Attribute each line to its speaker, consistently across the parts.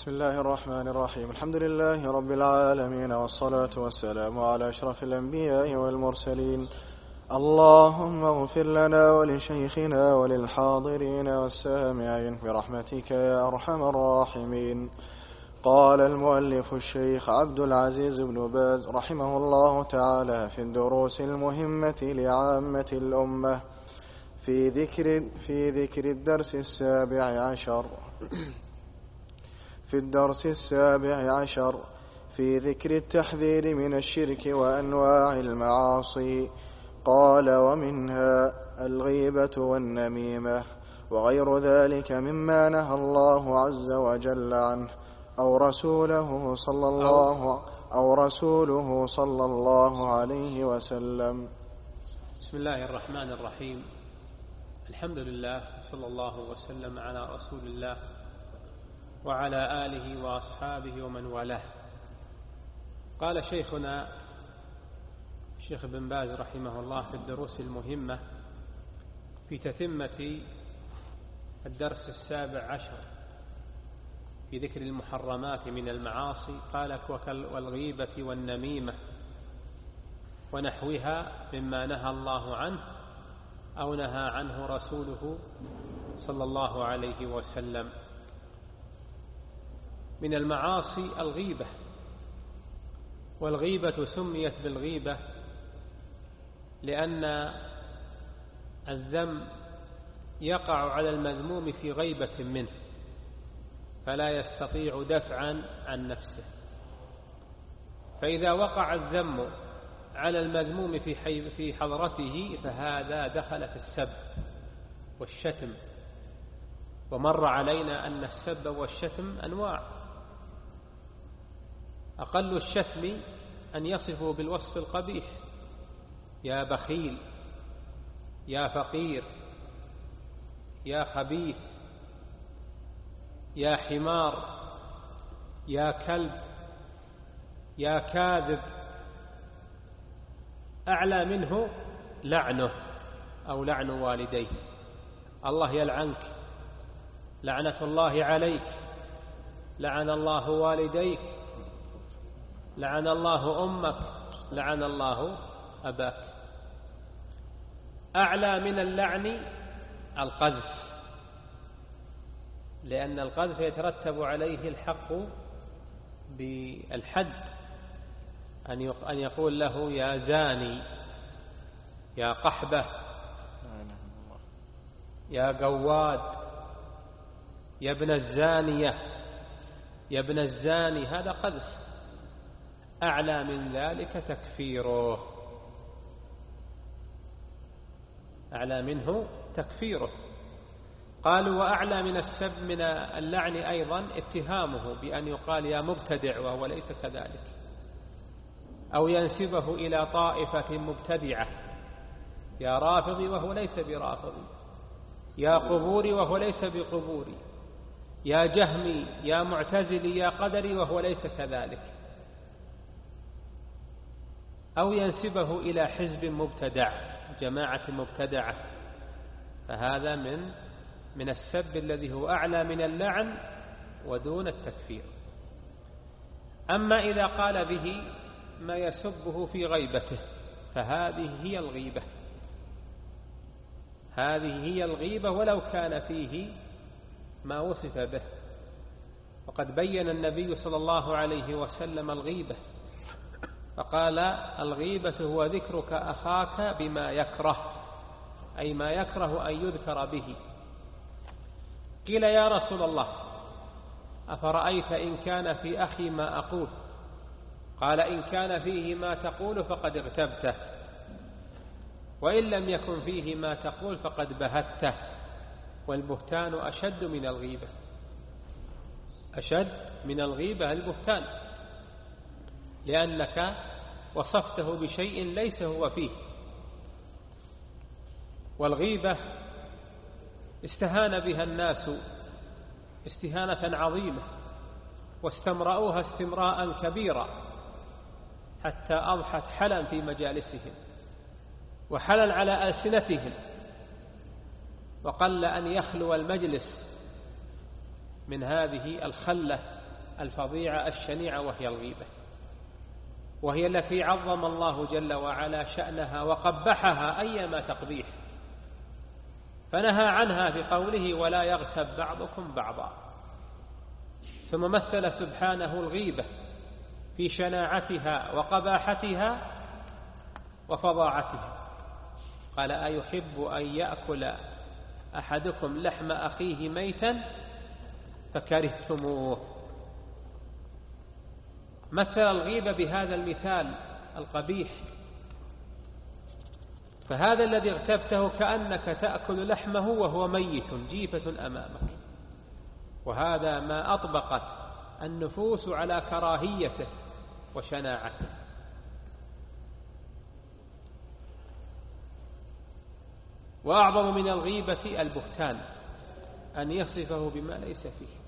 Speaker 1: بسم الله الرحمن الرحيم. الحمد لله رب العالمين، والصلاة والسلام على أشرف الأنبياء والمرسلين. اللهم اغفر لنا ولشيخنا وللحاضرين والسامعين برحمتك يا أرحم الراحمين. قال المؤلف الشيخ عبد العزيز بن باز رحمه الله تعالى في الدروس المهمة لعامة الأمة في ذكر الدرس السابع عشر في ذكر التحذير من الشرك وأنواع المعاصي. قال: ومنها الغيبة والنميمة وغير ذلك مما نهى الله عز وجل عنه أو رسوله صلى الله عليه وسلم.
Speaker 2: بسم الله الرحمن الرحيم. الحمد لله صلى الله وسلم على رسول الله وعلى آله وأصحابه ومن والاه. قال شيخنا الشيخ ابن باز رحمه الله في الدروس المهمة في تتمة الدرس 17 في ذكر المحرمات من المعاصي، قال: والغيبة والنميمة ونحوها مما نهى الله عنه أو نهى عنه رسوله صلى الله عليه وسلم. من المعاصي الغيبة، والغيبة سميت بالغيبة لأن الذم يقع على المذموم في غيبة منه فلا يستطيع دفعا عن نفسه، فإذا وقع الذم على المذموم في حضرته فهذا دخل في السب والشتم. ومر علينا أن السب والشتم أنواع، أقل الشتم أن يصفه بالوصف القبيح: يا بخيل، يا فقير، يا خبيث، يا حمار، يا كلب، يا كاذب. أعلى منه لعنه أو لعن والديه: الله يلعنك، لعنة الله عليك، لعن الله والديك، لعن الله أمك، لعن الله أباك. أعلى من اللعن القذف، لأن القذف يترتب عليه الحق بالحد، أن يقول له: يا زاني، يا قحبة، يا قواد، يا ابن الزانية، يا ابن الزاني. هذا قذف. أعلى من ذلك تكفيره، أعلى منه تكفيره. قالوا: وأعلى من السب من اللعن أيضا اتهامه بأن يقال يا مبتدع وهو ليس كذلك، أو ينسبه إلى طائفة مبتدعة: يا رافضي وهو ليس برافضي، يا قبوري وهو ليس بقبوري، يا جهمي، يا معتزلي، يا قدري وهو ليس كذلك، أو ينسبه إلى حزب مبتدع، جماعة مبتدعة. فهذا من السب الذي هو أعلى من اللعن ودون التكفير. أما إذا قال به ما يسبه في غيبته فهذه هي الغيبة، هذه هي الغيبة ولو كان فيه ما وصف به. وقد بين النبي صلى الله عليه وسلم الغيبة فقال: الغيبة هو ذكرك أخاك بما يكره، أي ما يكره أن يذكر به. قيل: يا رسول الله، أفرأيت إن كان في أخي ما أقول؟ قال: إن كان فيه ما تقول فقد اغتبته، وإن لم يكن فيه ما تقول فقد بهته. والبهتان أشد من الغيبة، أشد من الغيبة البهتان، لأنك وصفته بشيء ليس هو فيه. والغيبة استهان بها الناس استهانة عظيمة، واستمرأوها استمراء كبيرا، حتى أضحت حلا في مجالسهم وحلا على ألسنتهم، وقل أن يخلو المجلس من هذه الخلة الفظيعة الشنيعة وهي الغيبة، وهي التي عظم الله جل وعلا شأنها وقبحها أيما تقبيح، فنهى عنها في قوله ولا يغتب بعضكم بعضا. ثم مثل سبحانه الغيبة في شناعتها وقباحتها وفظاعتها، قال أيحب أن يأكل أحدكم لحم أخيه ميتا فكرهتموه. مثل الغيبة بهذا المثال القبيح، فهذا الذي اغتبته كأنك تأكل لحمه وهو ميت جيفة أمامك، وهذا ما أطبقت النفوس على كراهيته وشناعته. وأعظم من الغيبة البهتان، أن يصفه بما ليس فيه.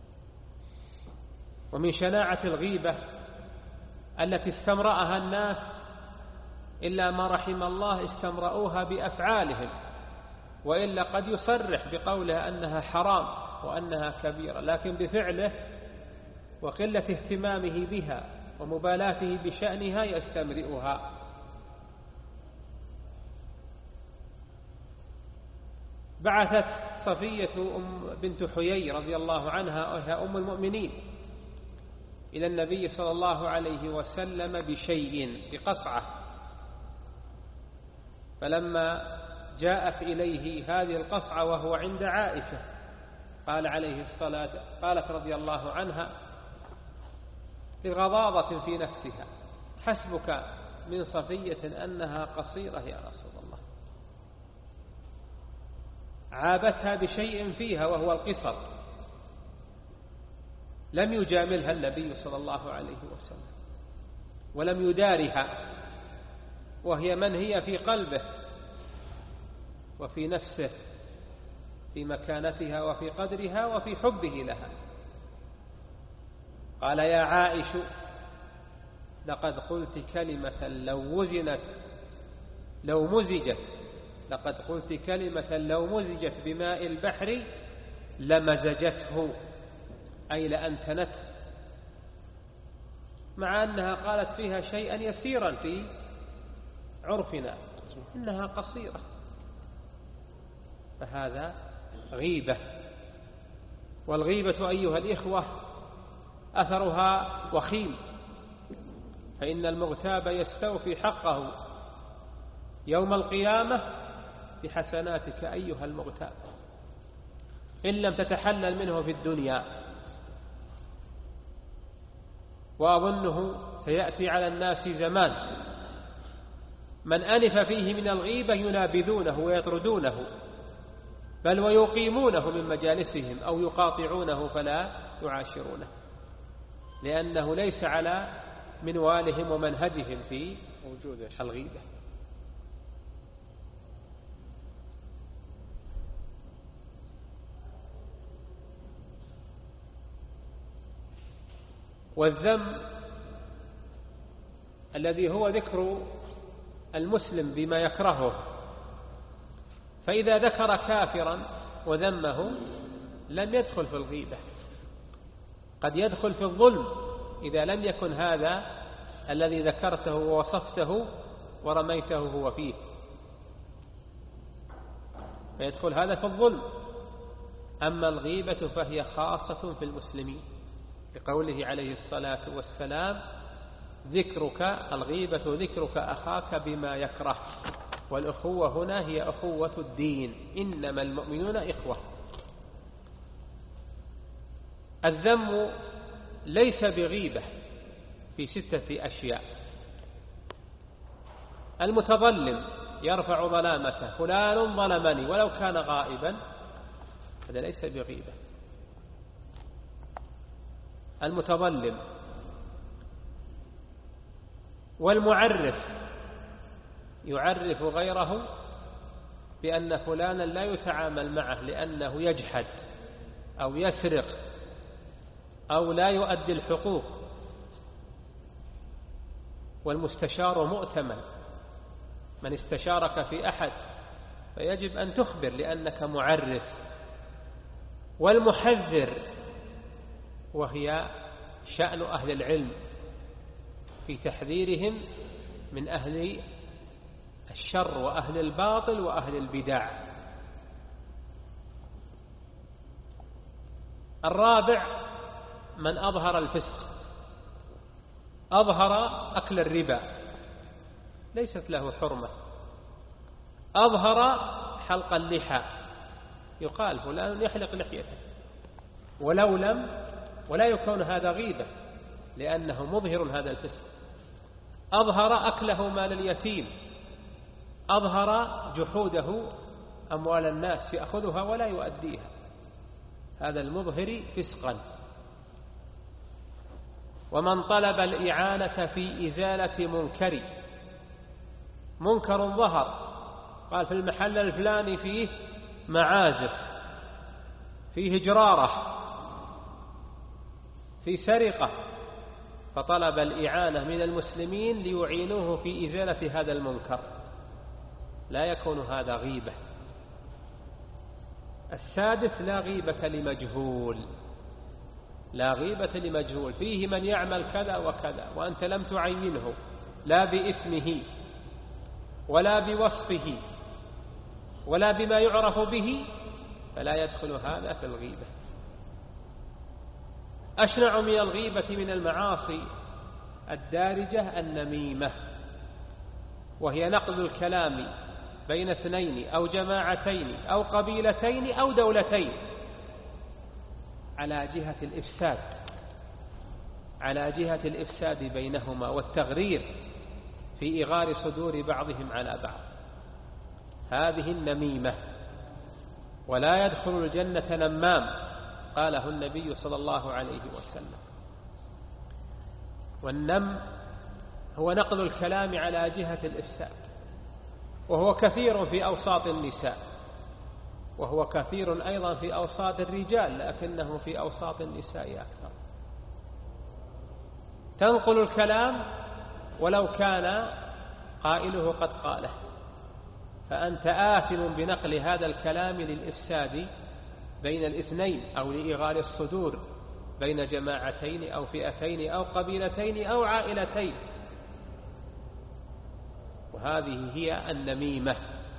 Speaker 2: ومن شناعة الغيبة التي استمرأها الناس إلا ما رحم الله استمرأوها بأفعالهم، وإلا قد يصرح بقوله أنها حرام وأنها كبيرة، لكن بفعله وقلة اهتمامه بها ومبالاته بشأنها يستمرئها. بعثت صفية بنت حيي رضي الله عنها وهي أم المؤمنين إلى النبي صلى الله عليه وسلم بشيء، بقصعة، فلما جاءت إليه هذه القصعة وهو عند عائشة قالت رضي الله عنها بغضاضة في نفسها حسبك من صفية أنها قصيرة يا رسول الله. عابتها بشيء فيها وهو القصر، لم يجاملها النبي صلى الله عليه وسلم ولم يدارها، وهي من هي في قلبه وفي نفسه، في مكانتها وفي قدرها وفي حبه لها. قال يا عائش لقد قلت كلمة لو مزجت بماء البحر لمزجته، أي لأنتنته، مع أنها قالت فيها شيئا يسيرا في عرفنا، إنها قصيرة. فهذا غيبة. والغيبة أيها الإخوة أثرها وخيم، فإن المغتاب يستوفي حقه يوم القيامة بحسناتك أيها المغتاب، إن لم تتحلل منه في الدنيا. وأظنه سيأتي على الناس زمان من أنف فيه من الغيبة ينابذونه ويطردونه، بل ويقيمونه من مجالسهم أو يقاطعونه فلا يعاشرونه، لأنه ليس على منوالهم ومنهجهم في وجود الغيبة. والذم الذي هو ذكر المسلم بما يكرهه، فإذا ذكر كافرا وذمه لم يدخل في الغيبة، قد يدخل في الظلم إذا لم يكن هذا الذي ذكرته ووصفته ورميته هو فيه، فيدخل هذا في الظلم. أما الغيبة فهي خاصة في المسلمين، لقوله عليه الصلاة والسلام الغيبة ذكرك أخاك بما يكره. والأخوة هنا هي أخوة الدين، إنما المؤمنون إخوة. الذم ليس بغيبة في 6 أشياء. المتظلم يرفع ظلامته، فلان ظلمني ولو كان غائبا، هذا ليس بغيبة. المتظلم. والمعرف يعرف غيره بأن فلانا لا يتعامل معه لأنه يجحد أو يسرق أو لا يؤدي الحقوق. والمستشار مؤتمن، من استشارك في أحد فيجب أن تخبر لأنك معرف. والمحذر وهي شأن أهل العلم في تحذيرهم من أهل الشر وأهل الباطل وأهل البدع. الرابع من أظهر الفسق، أظهر أكل الربا ليست له حرمة، أظهر حلق اللحى، يقال فلان يحلق لحيته ولا يكون هذا غيبة لأنه مظهر هذا الفسق. أظهر أكله مال اليتيم، أظهر جحوده أموال الناس يأخذها ولا يؤديها، هذا المظهر فسقا. ومن طلب الإعانة في إزالة منكر ظهر، قال في المحل الفلاني فيه معازف، فيه جرارة، في سرقة، فطلب الإعانة من المسلمين ليعينوه في إزالة هذا المنكر، لا يكون هذا غيبة. السادس لا غيبة لمجهول، لا غيبة لمجهول، فيه من يعمل كذا وكذا وأنت لم تعينه لا باسمه ولا بوصفه ولا بما يعرف به، فلا يدخل هذا في الغيبة. أشنع من الغيبة من المعاصي الدارجة النميمة، وهي نقل الكلام بين اثنين أو جماعتين أو قبيلتين أو دولتين على جهة الإفساد بينهما والتغرير في إغار صدور بعضهم على بعض، هذه النميمة. ولا يدخل الجنة نمام، قاله النبي صلى الله عليه وسلم. والنم هو نقل الكلام على جهة الإفساد، وهو كثير في أوساط النساء، وهو كثير أيضا في أوساط الرجال، لكنه في أوساط النساء أكثر. تنقل الكلام ولو كان قائله قد قاله، فأنت آثم بنقل هذا الكلام للإفساد بين الاثنين أو لإغار الصدور بين جماعتين أو فئتين أو قبيلتين أو عائلتين، وهذه هي النميمة.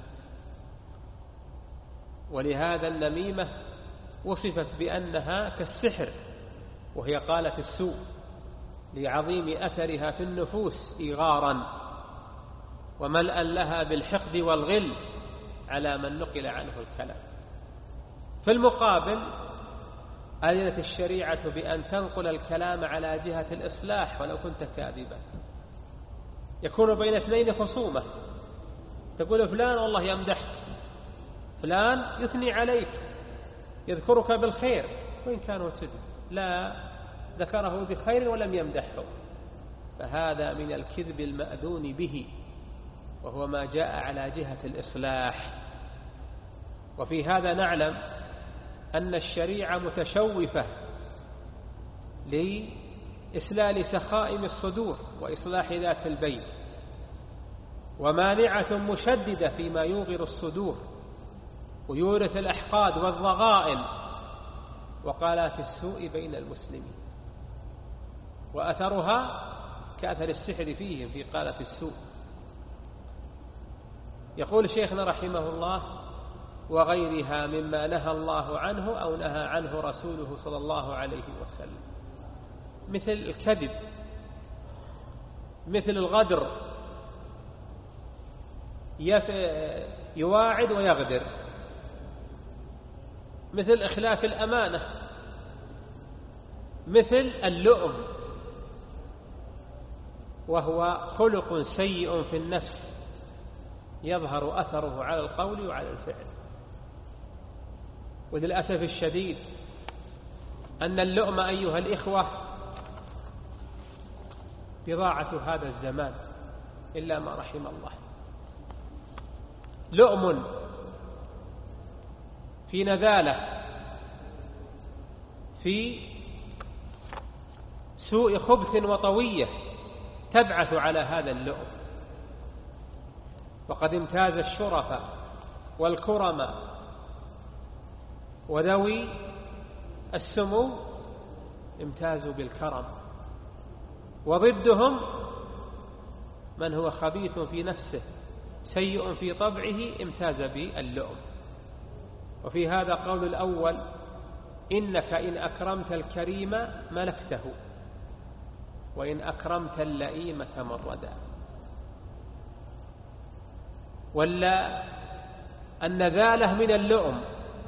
Speaker 2: ولهذا النميمة وصفت بأنها كالسحر، وهي قالت السوء لعظيم أثرها في النفوس إغارا وملأ لها بالحقد والغل على من نقل عنه الكلام. في المقابل أذنت الشريعة بأن تنقل الكلام على جهة الإصلاح ولو كنت كاذبا. يكون بين اثنين خصومة، تقول فلان والله يمدحك، فلان يثني عليك، يذكرك بالخير، وإن كانوا كذب لا ذكره بخير ولم يمدحه، فهذا من الكذب المأذون به، وهو ما جاء على جهة الإصلاح. وفي هذا نعلم أن الشريعة متشوفة لإسلال سخائم الصدور وإصلاح ذات البين، ومانعة مشددة فيما يوغر الصدور ويورث الأحقاد والضغائن وقالات السوء بين المسلمين، وأثرها كأثر السحر فيهم في قالة السوء. يقول شيخنا رحمه الله: وغيرها مما نهى الله عنه أو نهى عنه رسوله صلى الله عليه وسلم، مثل الكذب، مثل الغدر، يواعد ويغدر، مثل إخلاف الأمانة، مثل اللؤم، وهو خلق سيء في النفس يظهر أثره على القول وعلى الفعل. وللأسف الشديد أن اللؤم أيها الإخوة بضاعة هذا الزمان إلا ما رحم الله. لؤم في نذالة، في سوء خبث وطوية تبعث على هذا اللؤم. وقد امتاز الشرفاء والكرماء وذوي السمو امتازوا بالكرم، وضدهم من هو خبيث في نفسه سيء في طبعه امتاز باللؤم. وفي هذا قول الأول: إنك إن أكرمت الكريم ملكته، وإن أكرمت اللئيم تمردا. ولا النذالة من اللؤم،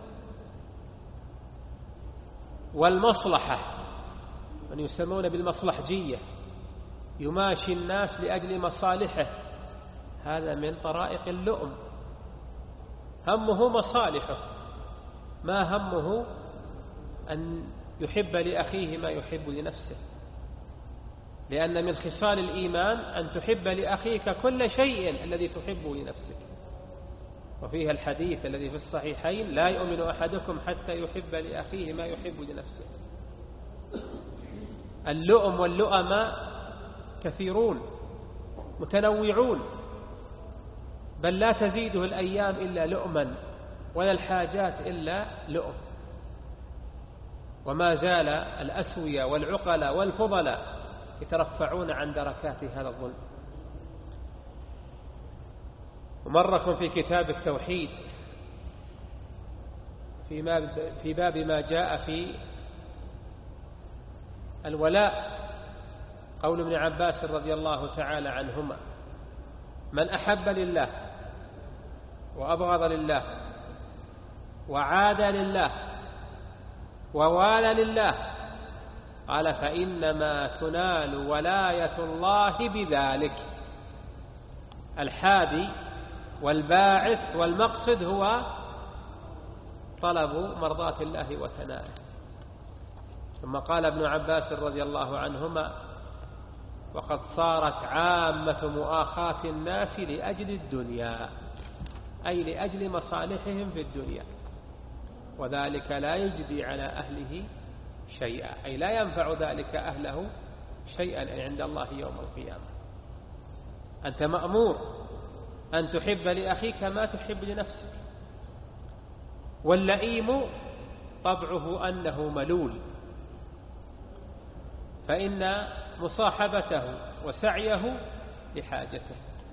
Speaker 2: والمصلحة من يسمون بالمصلحجية، يماشي الناس لأجل مصالحه، هذا من طرائق اللؤم، همه مصالحه، ما همه أن يحب لأخيه ما يحب لنفسه. لأن من خصال الإيمان أن تحب لأخيك كل شيء الذي تحبه لنفسك. وفيها الحديث الذي في الصحيحين: لا يؤمن أحدكم حتى يحب لأخيه ما يحب لنفسه. اللؤم واللؤماء كثيرون متنوعون، بل لا تزيده الأيام إلا لؤما، ولا الحاجات إلا لؤم. وما زال الأسوية والعقلاء والفضلاء يترفعون عن دركات هذا الظلم. ومركم في كتاب التوحيد في باب ما جاء في الولاء قول ابن عباس رضي الله تعالى عنهما: من أحب لله وأبغض لله وعاد لله ووالى لله، قال: فإنما تنال ولاية الله بذلك. الحادي والباعث والمقصد هو طلب مرضاة الله وثنائه. ثم قال ابن عباس رضي الله عنهما: وقد صارت عامة مؤاخاة الناس لأجل الدنيا، أي لأجل مصالحهم في الدنيا، وذلك لا يجدي على أهله شيئا، أي لا ينفع ذلك أهله شيئا عند الله يوم القيامة. أنت مأمور أن تحب لأخيك ما تحب لنفسك. واللئيم طبعه أنه ملول، فإن مصاحبته وسعيه لحاجته.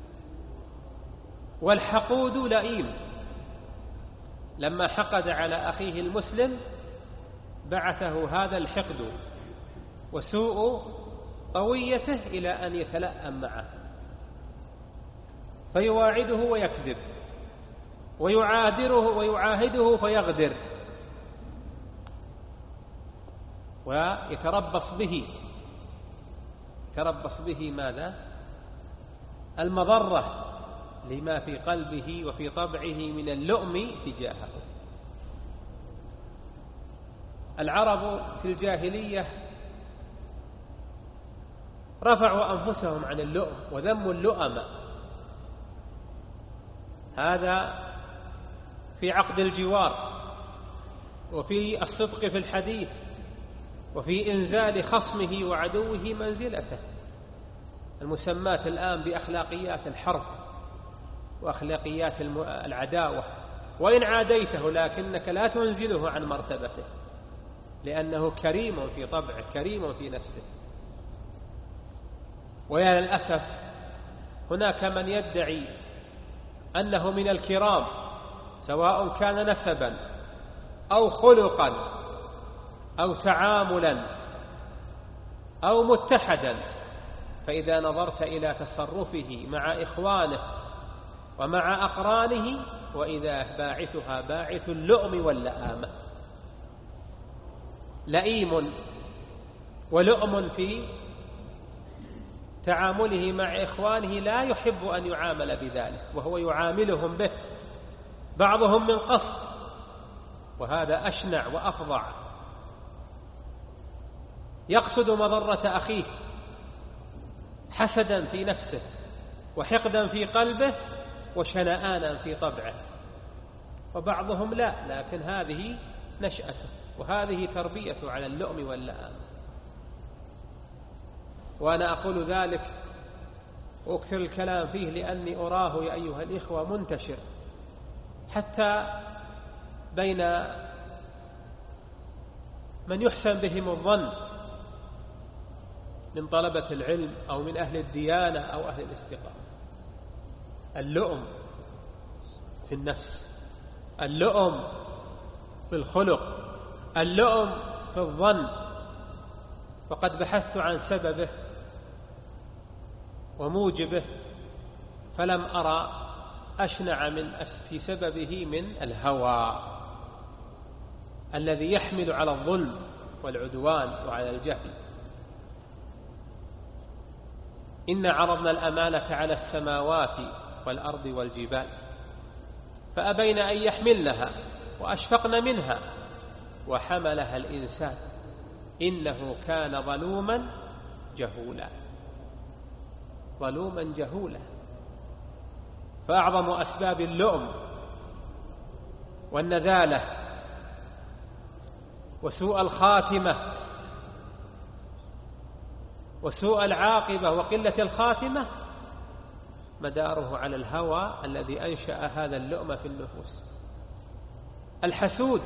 Speaker 2: والحقود لئيم، لما حقد على أخيه المسلم بعثه هذا الحقد وسوء طويته إلى أن يتلأم معه، فيواعده ويكذب، ويعاهده فيغدر، ويتربص به ماذا؟ المضرة لما في قلبه وفي طبعه من اللؤم تجاهه. العرب في الجاهلية رفعوا أنفسهم عن اللؤم وذموا اللؤم. هذا في عقد الجوار، وفي الصدق في الحديث، وفي إنزال خصمه وعدوه منزلته، المسمات الآن بأخلاقيات الحرب وأخلاقيات العداوة. وإن عاديته لكنك لا تنزله عن مرتبته، لأنه كريم في طبعه، كريم في نفسه. ويا للأسف هناك من يدعي أنه من الكرام، سواء كان نسبا أو خلقا أو تعاملا أو متحدا، فإذا نظرت إلى تصرفه مع إخوانه ومع أقرانه وإذا باعثها باعث اللؤم واللآمة. لئيم ولؤم في تعامله مع إخوانه، لا يحب أن يعامل بذلك، وهو يعاملهم به، بعضهم من قصد، وهذا أشنع وأفظع. يقصد مضرة أخيه حسدا في نفسه وحقدا في قلبه وشنآنا في طبعه. وبعضهم لا، لكن هذه نشأته وهذه تربيته على اللؤم واللآم. وأنا أقول ذلك وأكثر الكلام فيه لأني أراه يا أيها الإخوة منتشر حتى بين من يحسن بهم الظن من طلبة العلم أو من أهل الديانة أو أهل الاستقامة. اللؤم في النفس، اللؤم في الخلق، اللؤم في الظن. وقد بحثت عن سببه وموجبه فلم أرى أشنع في سببه من الهوى الذي يحمل على الظلم والعدوان وعلى الجهل. إنا عرضنا الأمانة على السماوات والأرض والجبال فأبين أن يحملنها وأشفقن منها وحملها الإنسان إنه كان ظلوما جهولا. ظلوما جهولا. فأعظم أسباب اللؤم والنذالة وسوء الخاتمة وسوء العاقبة وقلة الخاتمة مداره على الهوى الذي أنشأ هذا اللؤم في النفوس. الحسود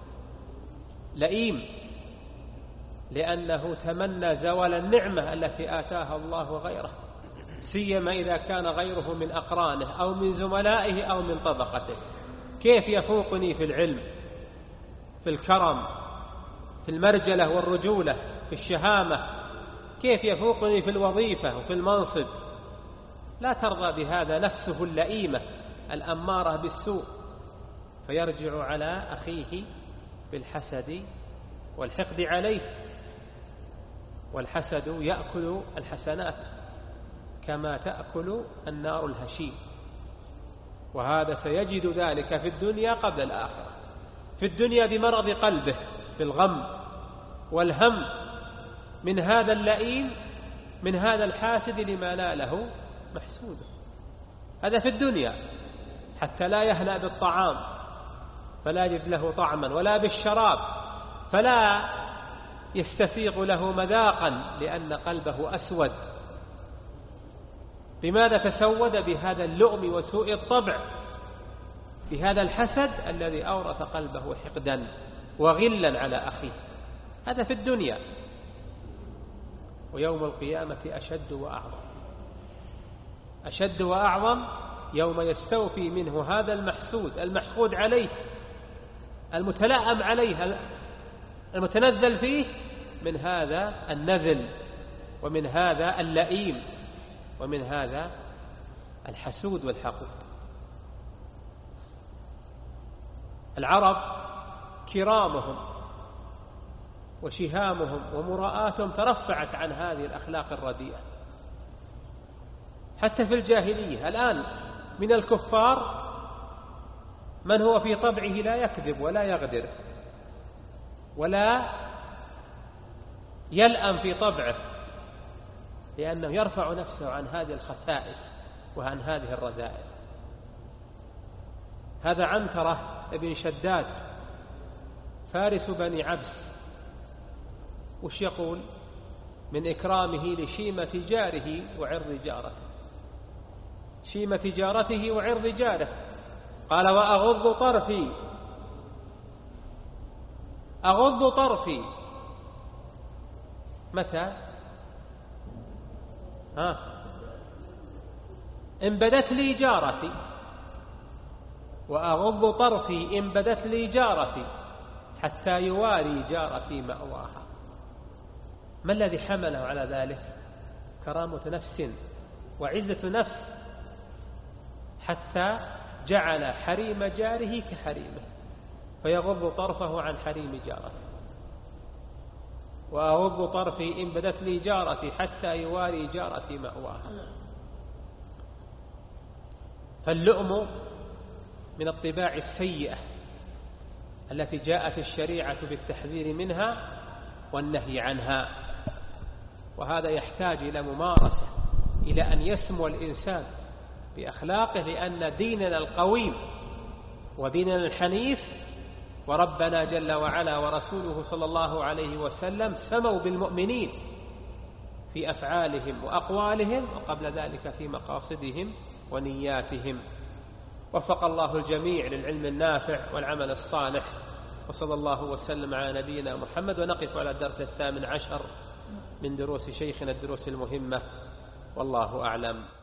Speaker 2: لئيم لأنه تمنى زوال النعمة التي آتاها الله غيره، سيما إذا كان غيره من أقرانه أو من زملائه أو من طبقته. كيف يفوقني في العلم، في الكرم، في المرجلة والرجولة، في الشهامة؟ كيف يفوقني في الوظيفة وفي المنصب؟ لا ترضى بهذا نفسه اللئيمة الأمارة بالسوء، فيرجع على أخيه بالحسد والحقد عليه. والحسد يأكل الحسنات كما تأكل النار الهشيم، وهذا سيجد ذلك في الدنيا قبل الآخرة. في الدنيا بمرض قلبه، في الغم والهم من هذا اللئيم، من هذا الحاسد لما ناله محسوده. هذا في الدنيا، حتى لا يهنأ بالطعام فلا يجد له طعما، ولا بالشراب فلا يستسيغ له مذاقا لأن قلبه أسود. لماذا تسود؟ بهذا اللؤم وسوء الطبع، بهذا الحسد الذي أورث قلبه حقدا وغلا على أخيه. هذا في الدنيا. ويوم القيامة أشد وأعظم، أشد وأعظم يوم يستوفي منه هذا المحسود المحقود عليه المتلأم عليه المتنزل فيه من هذا النذل ومن هذا اللئيم ومن هذا الحسود والحقود. العرب كرامهم وشهامهم ومراءاتهم ترفعت عن هذه الأخلاق الرديئة حتى في الجاهلية. الآن من الكفار من هو في طبعه لا يكذب ولا يغدر ولا يلأم في طبعه، لأنه يرفع نفسه عن هذه الخسائس وعن هذه الرذائل. هذا عنترة ابن شداد فارس بني عبس، وش يقول من إكرامه لشيمة جاره وعرض جارته؟ شيمة جارته وعرض جاره. قال وأغض طرفي، أغض طرفي متى؟ إن بدت لي جارتي، وأغض طرفي إن بدت لي جارتي حتى يواري جارتي مأواها. ما الذي حمله على ذلك؟ كرامة نفس وعزة نفس، حتى جعل حريم جاره كحريمه فيغض طرفه عن حريم جارته. وأغض طرفي إن بدت لي جارتي حتى يواري جارتي مأواها. فاللؤم من الطباع السيئة التي جاءت الشريعة بالتحذير منها والنهي عنها، وهذا يحتاج إلى ممارسة، إلى أن يسمو الإنسان بأخلاقه، لأن ديننا القويم وديننا الحنيف وربنا جل وعلا ورسوله صلى الله عليه وسلم سموا بالمؤمنين في أفعالهم وأقوالهم، وقبل ذلك في مقاصدهم ونياتهم. وفق الله الجميع للعلم النافع والعمل الصالح، وصلى الله وسلم على نبينا محمد. ونقف على الدرس 18 من دروس شيخنا الدروس المهمة، والله أعلم.